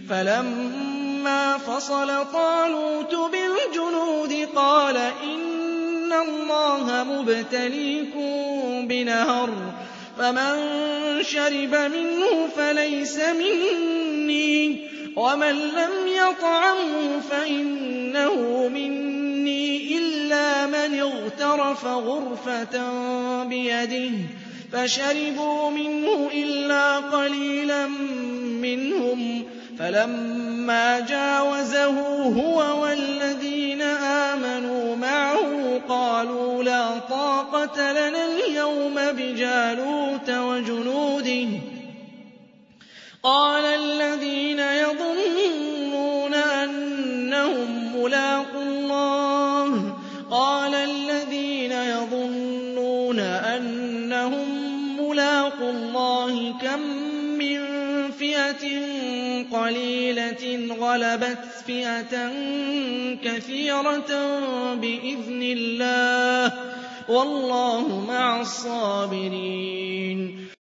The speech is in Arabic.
فَلَمَّا فَصَلَ طَالُوتُ بِالْجُنُودِ قَالَ إِنَّ اللَّهَ مُبْتَلِيكُم بِنَهَرٍ فَمَن شَرِبَ مِنْهُ فَلَيْسَ مِنِّي وَمَن لَّمْ يَطْعَمْهُ فَإِنَّهُ مِنِّي إِلَّا مَنِ اغْتَرَفَ غُرْفَةً بِيَدِهِ فَشَرِبُوا مِنْهُ إِلَّا قَلِيلًا مِّنْهُمْ فَلَمَّا جَاوَزَهُ هُوَ وَالَّذِينَ آمَنُوا مَعَهُ قَالُوا لَا طَاقَةَ لَنَا الْيَوْمَ بِجَالُوتَ وَجُنُودِهِ قَالَ الَّذِينَ يَظُنُّونَ أَنَّهُم مُّلَاقُو اللَّهِ كَم مِّن فِئَةٍ قَلِيلَةٍ غَلَبَتْ فِئَةً كَثِيرَةً بِإِذْنِ اللَّهِ ۗ وَاللَّهُ مَعَ الصَّابِرِينَ